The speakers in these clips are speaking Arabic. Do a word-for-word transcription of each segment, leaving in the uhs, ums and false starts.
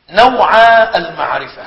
نوع المعرفة.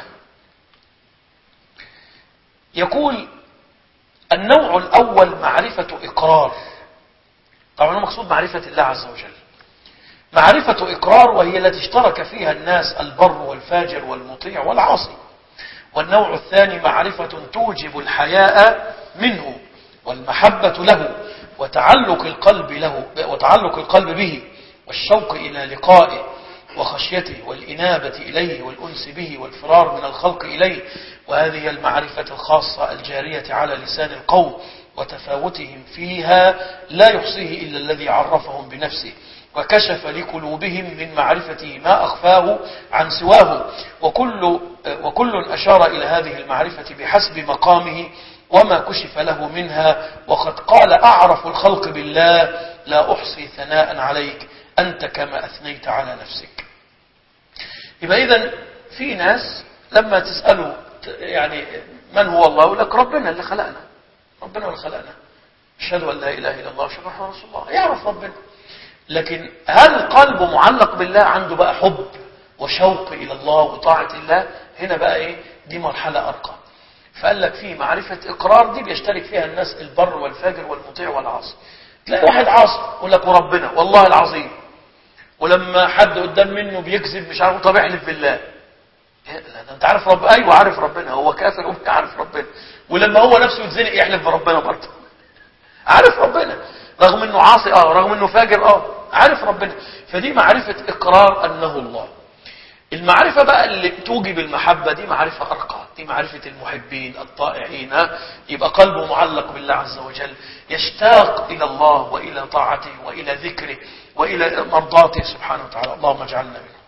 يقول النوع الأول معرفة إقرار. طبعا مقصود معرفة الله عز وجل، معرفة إقرار، وهي التي اشترك فيها الناس البر والفاجر والمطيع والعاصي. والنوع الثاني معرفة توجب الحياء منه والمحبة له وتعلق القلب له وتعلق القلب به والشوق إلى لقائه وخشيته والإنابة إليه والأنس به والفرار من الخلق إليه. وهذه المعرفة الخاصة الجارية على لسان القوم، وتفاوتهم فيها لا يحصيه إلا الذي عرفهم بنفسه وكشف لقلوبهم من معرفته ما أخفاه عن سواه. وكل, وكل أشار إلى هذه المعرفة بحسب مقامه وما كشف له منها. وقد قال أعرف الخلق بالله لا أحصي ثناء عليك أنت كما أثنيت على نفسك. يبقى إذن في ناس لما تسألوا يعني من هو الله يقول لك ربنا اللي خلقنا، ربنا اللي خلقنا، أشهد أن لا إله إلا الله وأشهد أن محمدا رسول الله، يعرف ربنا. لكن هل قلبه معلق بالله، عنده بقى حب وشوق إلى الله وطاعة الله؟ هنا بقى إيه؟ دي مرحلة أرقى. فقال لك في معرفة إقرار دي بيشترك فيها الناس البر والفاجر والمطيع والعاصي. تلاقي واحد عاصي يقول لك وربنا والله العظيم، ولما حد قدام منه بيكذب مش عارف طب احلف بالله. انت عارف رب ايوه عارف ربنا، هو كافر ومش عارف ربنا، ولما هو نفسه يتزنق يحلف بربنا برضه. عارف ربنا رغم انه عاصي، اه رغم انه فاجر، اه عارف ربنا. فدي معرفة اقرار انه الله. المعرفة بقى اللي توجب المحبة دي معرفة أرقى، دي معرفة المحبين الطائعين. يبقى قلبه معلق بالله عز وجل، يشتاق إلى الله وإلى طاعته وإلى ذكره وإلى مرضاته سبحانه وتعالى. اللهم اجعلنا منه.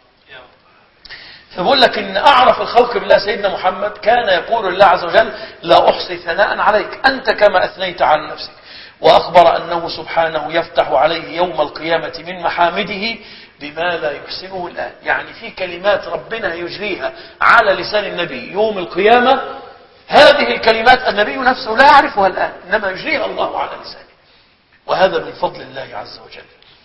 فبقول لك إن أعرف الخلق بالله سيدنا محمد كان يقول الله عز وجل لا أحصي ثناء عليك أنت كما أثنيت على نفسك. وأخبر أنه سبحانه يفتح عليه يوم القيامة من محامده بما لا يحسنه الآن. يعني في كلمات ربنا يجريها على لسان النبي يوم القيامة، هذه الكلمات النبي نفسه لا يعرفها الآن، إنما يجريها الله على لسانه، وهذا من فضل الله عز وجل.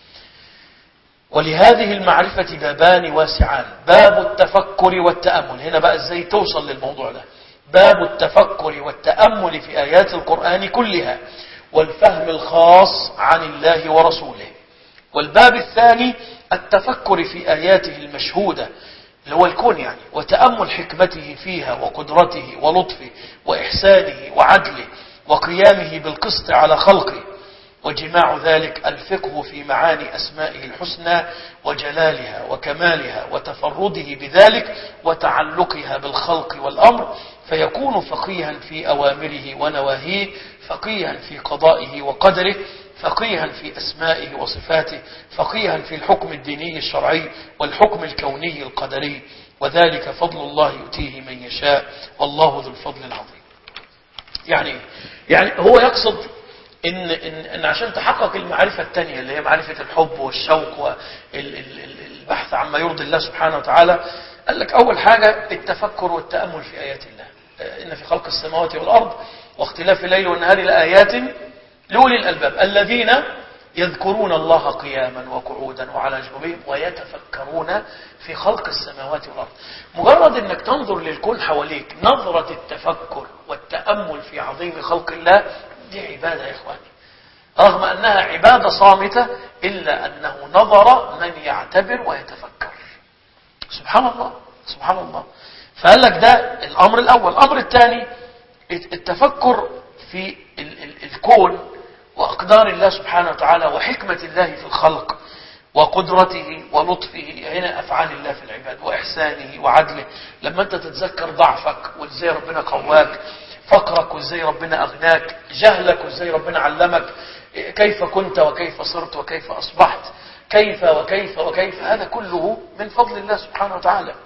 ولهذه المعرفة بابان واسعان، باب التفكر والتأمل. هنا بقى ازاي توصل للموضوع ده؟ باب التفكر والتأمل في آيات القرآن كلها والفهم الخاص عن الله ورسوله. والباب الثاني التفكر في آياته المشهودة اللي هو الكون يعني، وتأمل حكمته فيها وقدرته ولطفه وإحسانه وعدله وقيامه بالقسط على خلقه. وجماع ذلك الفقه في معاني أسمائه الحسنى وجلالها وكمالها وتفرده بذلك وتعلقها بالخلق والأمر، فيكون فقيها في أوامره ونواهيه، فقيها في قضائه وقدره، فقيها في أسمائه وصفاته، فقيها في الحكم الديني الشرعي والحكم الكوني القدري. وذلك فضل الله يؤتيه من يشاء والله ذو الفضل العظيم. يعني يعني هو يقصد إن, إن, إن عشان تحقق المعرفة الثانية اللي هي معرفة الحب والشوق والبحث عما يرضي الله سبحانه وتعالى، قال لك أول حاجة التفكر والتأمل في آيات الله. إن في خلق السماوات والأرض واختلاف الليل والنهار لآيات لأولي الألباب الذين يذكرون الله قياما وقعودا وعلى جنوبهم ويتفكرون في خلق السماوات والأرض. مجرد أنك تنظر للكون حواليك نظرة التفكر والتأمل في عظيم خلق الله، دي عبادة يا إخواني، رغم أنها عبادة صامتة إلا أنه نظر من يعتبر ويتفكر. سبحان الله سبحان الله. فقال لك ده الأمر الأول. الأمر الثاني التفكر في الكون وأقدار الله سبحانه وتعالى وحكمة الله في الخلق وقدرته ولطفه، هنا أفعال الله في العباد وإحسانه وعدله. لما أنت تتذكر ضعفك وإزاي ربنا قواك، فقرك وإزاي ربنا أغناك، جهلك وإزاي ربنا علمك، كيف كنت وكيف صرت وكيف أصبحت، كيف وكيف وكيف، هذا كله من فضل الله سبحانه وتعالى.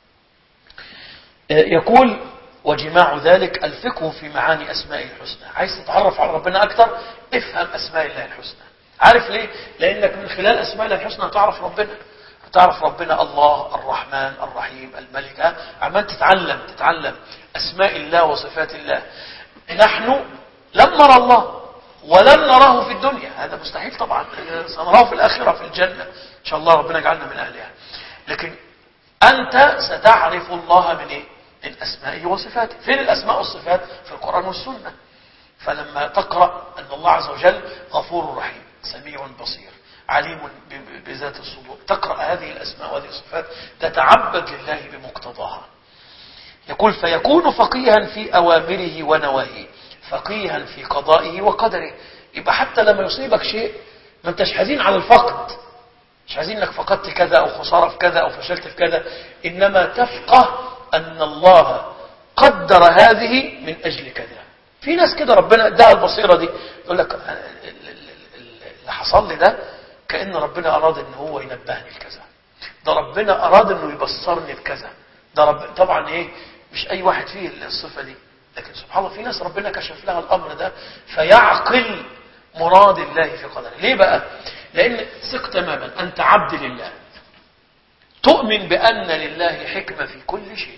يقول وجماع ذلك الفقه في معاني أسماء الحسنى. عايز تتعرف على ربنا أكثر، افهم أسماء الله الحسنى. عارف ليه؟ لأنك من خلال أسماء الله الحسنى تعرف ربنا، تعرف ربنا الله الرحمن الرحيم الملك. عمال تتعلم تتعلم أسماء الله وصفات الله. نحن لم نرى الله ولن نراه في الدنيا، هذا مستحيل طبعا، سنراه في الآخرة في الجنة إن شاء الله، ربنا يجعلنا من أهلها. لكن أنت ستعرف الله من إيه؟ من أسمائه وصفاته. فين الأسماء والصفات؟ في القرآن والسنة. فلما تقرأ أن الله عز وجل غفور رحيم، سميع بصير، عليم بذات الصدور، تقرأ هذه الأسماء وهذه الصفات تتعبد لله بمقتضاها. يقول فيكون فقيها في أوامره ونواهيه، فقيها في قضائه وقدره. يبقى حتى لما يصيبك شيء ما انتش حزين على الفقد، مش عايزين انك فقدت كذا او خسارة في كذا او فشلت في كذا، انما تفقه ان الله قدر هذه من اجل كذا. في ناس كده ربنا اداها البصيرة دي، يقول لك اللي حصل لي ده كأن ربنا اراد ان هو ينبهني لكذا، ده ربنا اراد انه يبصرني بكذا، ده رب. طبعا ايه، مش اي واحد فيه الصفة دي، لكن سبحان الله في ناس ربنا كشف لها الامر ده فيعقل مراد الله في قدره. ليه بقى؟ لان ثق تماما انت عبد لله، تؤمن بان لله حكمة في كل شيء.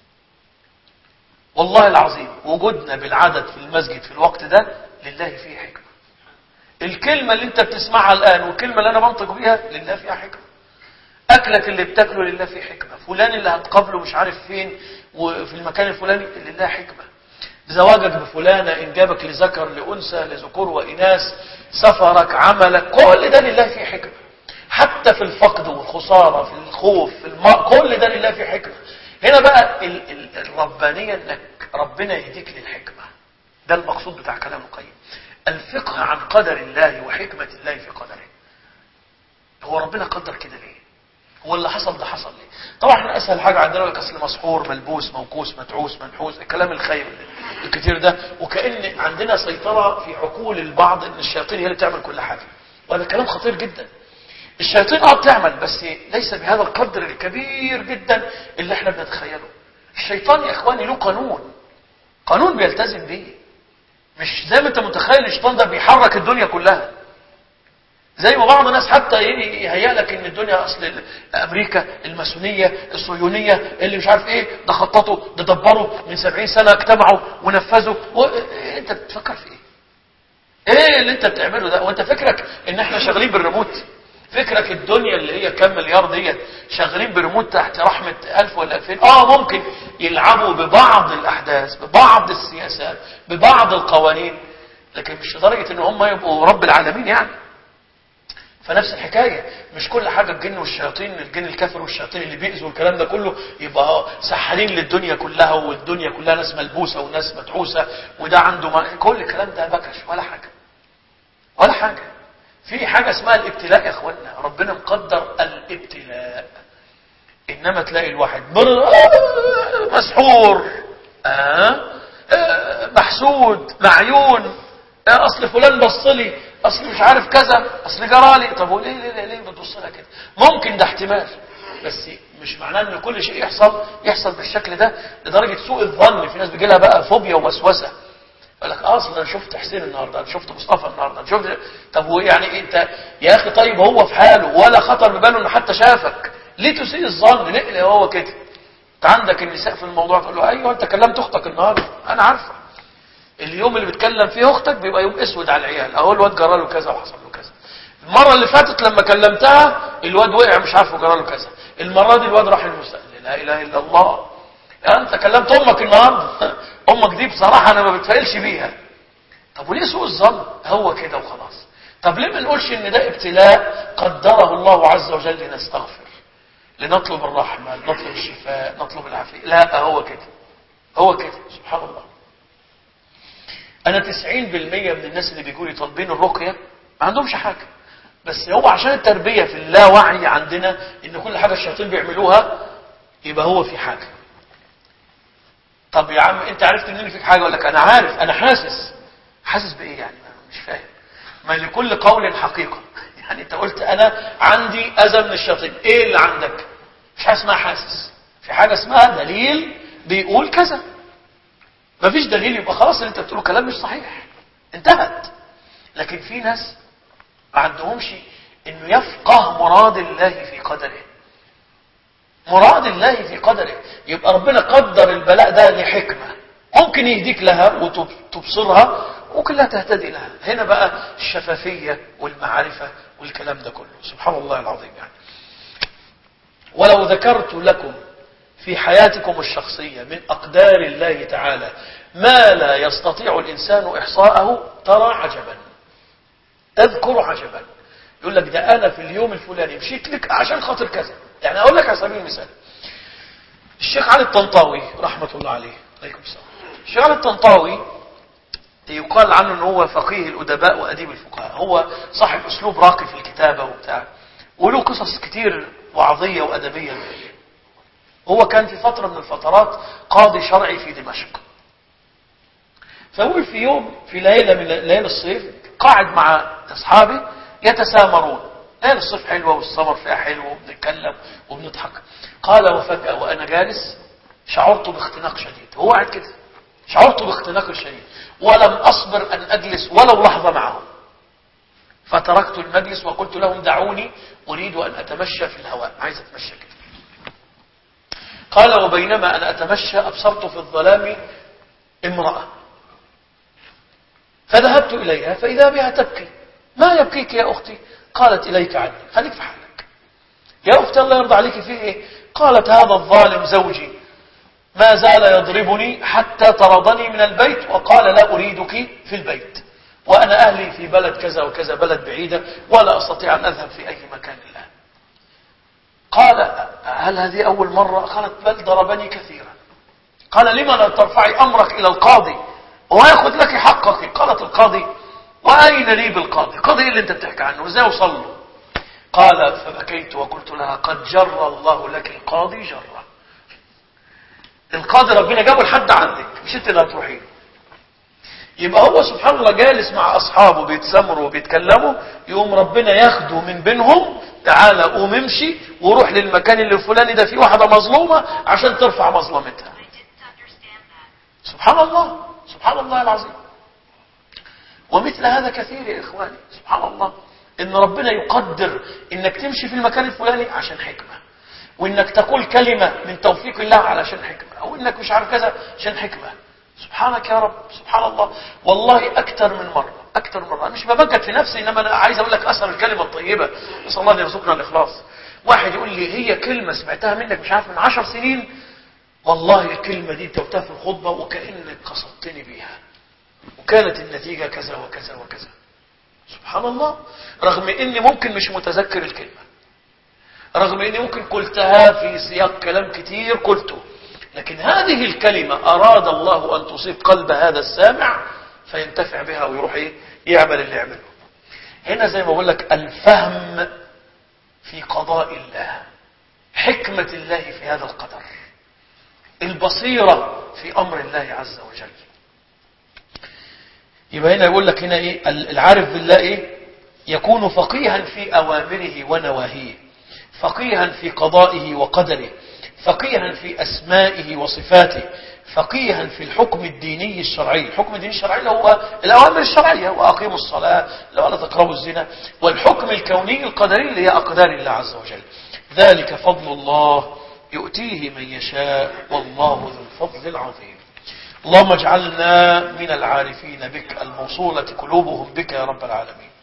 والله العظيم وجودنا بالعدد في المسجد في الوقت ده لله فيه حكمة. الكلمة اللي انت بتسمعها الان والكلمة اللي انا بنطق بيها لله فيها حكمة. اكلك اللي بتاكله لله فيه حكمة. فلان اللي هتقابله مش عارف فين وفي المكان الفلاني لله حكمة. زواجك بفلانة، انجابك لذكر لأنثى لذكور وإناث، سفرك، عملك، كل ده لله فيه حكمة. حتى في الفقد والخسارة، في الخوف، في الماء، كل ده لله فيه حكمة. هنا بقى ال ال الربانية انك ربنا يهديك للحكمة. ده المقصود بتاع كلام القيم، الفقه عن قدر الله وحكمة الله في قدره. هو ربنا قدر كده ليه؟ هو اللي حصل ده حصل ليه؟ طبعا احنا اسهل حاجة عندنا لك اصل مسحور ملبوس موكوس مدعوس منحوس، الكلام الخير الكتير ده، وكأن عندنا سيطرة في عقول البعض ان الشياطين هي اللي تعمل كل حاجة، وهذا كلام خطير جدا. الشياطين اه بتعمل بس ليس بهذا القدر الكبير جدا اللي احنا بنتخيله. الشيطان يا اخواني له قانون، قانون بيلتزم بيه، مش زي ما انت متخيل الشيطان ده بيحرك الدنيا كلها. زي ما بعض الناس حتى يهيأ لك ان الدنيا اصل امريكا الماسونيه الصهيونيه اللي مش عارف ايه ده خططوا ده دبروا من سبعين سنه اجتمعوا ونفذوا و... انت بتفكر في ايه؟ ايه اللي انت بتعمله ده؟ وانت فكرك ان احنا شغالين بالريموت؟ فكرك الدنيا اللي هي كام مليار ديت شغالين بريموت تحت رحمه ألف ولا ألفين؟ اه ممكن يلعبوا ببعض الاحداث، ببعض السياسات، ببعض القوانين، لكن مش لدرجه ان هم يبقوا رب العالمين يعني. فنفس الحكاية، مش كل حاجة الجن والشياطين، الجن الكافر والشياطين اللي بيأذوا الكلام ده كله يبقى سحالين للدنيا كلها، والدنيا كلها ناس ملبوسة وناس مدعوسة وده عنده ما... كل الكلام ده بكش ولا حاجة ولا حاجة. في حاجة اسمها الابتلاء يا اخوانا، ربنا مقدر الابتلاء. انما تلاقي الواحد مسحور آه آه محسود معيون، آه اصل فلان بصلي، اصل مش عارف كذا، اصل جرالي. طب وليه ليه ليه بتبص لها كده؟ ممكن ده احتمال، بس مش معناه ان كل شيء يحصل يحصل بالشكل ده لدرجه سوء الظن. في ناس بيجي لها بقى فوبيا ووسوسه، يقول لك اصل انا شفت حسين النهارده، انا شفت مصطفى النهارده، انا شفت. طب هو يعني انت يا اخي طيب هو في حاله ولا خطر بباله انه حتى شافك، ليه تسيء الظن؟ ليه هو كده؟ انت عندك النساء في الموضوع تقول له ايوه انت كلمت اختك النهارده، انا عارفه اليوم اللي بتكلم فيه اختك بيبقى يوم اسود على العيال، اهو الواد جرى له كذا وحصل له كذا. المره اللي فاتت لما كلمتها الواد وقع مش عارفه جرى له كذا، المره دي الواد راح المستقبل. لا اله الا الله. يعني انت كلمت امك النهارده، امك دي بصراحه انا ما بتفائلش بيها. طب وليه سوء الظن؟ هو كده وخلاص. طب ليه ما نقولش ان ده ابتلاء قدره الله عز وجل لنستغفر، لنطلب الرحمه، نطلب الشفاء، نطلب العافيه؟ لا هو كده، هو كده سبحان الله. انا تسعين بالمية من الناس اللي بيقولوا طالبين الرقية ما عندهمش حاجة، بس هو عشان التربية في اللاوعي عندنا ان كل حاجة الشياطين بيعملوها يبقى هو في حاجة. طب يا عم انت عرفت منين فيك حاجة؟ اقول لك انا عارف، انا حاسس. حاسس بايه يعني؟ مش فاهم. ما لكل قول حقيقة. يعني انت قلت انا عندي اذى من الشياطين، ايه اللي عندك؟ مش حاجة اسمها حاسس، في حاجة اسمها دليل بيقول كذا. ما فيش دليل يبقى خلاص اللي انت بتقوله كلام مش صحيح، انتهت. لكن في ناس ما عندهمش انه يفقه مراد الله في قدره. مراد الله في قدره، يبقى ربنا قدر البلاء ده لحكمة، ممكن يهديك لها وتبصرها ممكن لا تهتدي لها. هنا بقى الشفافية والمعرفة والكلام ده كله سبحان الله العظيم. يعني ولو ذكرت لكم في حياتكم الشخصية من أقدار الله تعالى ما لا يستطيع الإنسان إحصاءه ترى عجبا، تذكر عجبا. يقول لك ده أنا في اليوم الفلاني مشيت لك عشان خاطر كذا. يعني أقول لك على سبيل المثال، الشيخ علي الطنطاوي رحمة الله عليه، عليكم السلام. الشيخ علي الطنطاوي يقال عنه أنه هو فقيه الأدباء وأديب الفقهاء، هو صاحب أسلوب راقي في الكتابة وبتاع، وله قصص كتير وعظية وأدبية. هو كان في فترة من الفترات قاضي شرعي في دمشق. فهو في يوم في ليلة من ليالي الصيف قاعد مع أصحابه يتسامرون. ليلة الصيف حلوة والسمر فيها حلو وبنتكلم وبنضحك. قال وفجأة وأنا جالس شعرت باختناق شديد. هو قاعد كده شعرت باختناق شديد ولم أصبر أن أجلس ولو لحظة معهم، فتركت المجلس وقلت لهم دعوني أريد أن أتمشى في الهواء، عايز أتمشى كده. قال وبينما أنا أتمشى أبصرت في الظلام امرأة، فذهبت إليها فإذا بها تبكي. ما يبكيك يا أختي؟ قالت إليك عني، خليك في حالك. يا أختي الله يرضى عليك في إيه؟ قالت هذا الظالم زوجي ما زال يضربني حتى طردني من البيت وقال لا أريدك في البيت، وأنا أهلي في بلد كذا وكذا، بلد بعيدة ولا أستطيع أن أذهب في أي مكان الآن. قال هل هذه أول مرة؟ قالت بل ضربني كثيرا. قال لما لا ترفعي أمرك إلى القاضي ويأخذ لك حقك؟ قالت القاضي وأين لي بالقاضي؟ قاضي إيه اللي أنت بتحكي عنه؟ إزاي أوصل له؟ قال فبكيت وقلت لها قد جر الله لك القاضي جرة. القاضي ربنا جابه لحد عندك، مش انت اللي هتروحين. يبقى هو سبحان الله جالس مع أصحابه بيتسمروا وبيتكلموا، يقوم ربنا ياخده من بينهم، تعالى قوم امشي وروح للمكان اللي الفلاني ده فيه واحدة مظلومة عشان ترفع مظلمتها. سبحان الله، سبحان الله العظيم. ومثل هذا كثير يا إخواني، سبحان الله، إن ربنا يقدر إنك تمشي في المكان الفلاني عشان حكمة، وإنك تقول كلمة من توفيق الله علشان حكمة، أو إنك مش عارف كذا عشان حكمة. سبحانك يا رب، سبحان الله. والله أكثر من مرة أكثر من مرة أنا مش ببجد في نفسي، إنما أنا عايز أقول لك أثر الكلمة الطيبة. نسأل الله أن يرزقنا الإخلاص. واحد يقول لي هي كلمة سمعتها منك مش عارف من عشر سنين، والله الكلمة دي أنت قلتها في الخطبة وكأنك قصدتني بيها، وكانت النتيجة كذا وكذا وكذا. سبحان الله. رغم إني ممكن مش متذكر الكلمة، رغم إني ممكن قلتها في سياق كلام كتير قلته، لكن هذه الكلمة أراد الله أن تصيب قلب هذا السامع فينتفع بها ويروح إيه؟ يعمل اللي يعمله. هنا زي ما بقول لك الفهم في قضاء الله، حكمة الله في هذا القدر، البصيرة في أمر الله عز وجل. يبقى هنا يقول لك هنا إيه؟ العارف بالله إيه؟ يكون فقيها في أوامره ونواهيه، فقيها في قضائه وقدره، فقيها في أسمائه وصفاته، فقيها في الحكم الديني الشرعي. الحكم الديني الشرعي هو الأوامر الشرعية، وأقيموا الصلاة ولا تقربوا الزنا، والحكم الكوني القدري اللي هي أقدار الله عز وجل. ذلك فضل الله يؤتيه من يشاء والله ذو الفضل العظيم. اللهم اجعلنا من العارفين بك الموصولة قلوبهم بك يا رب العالمين.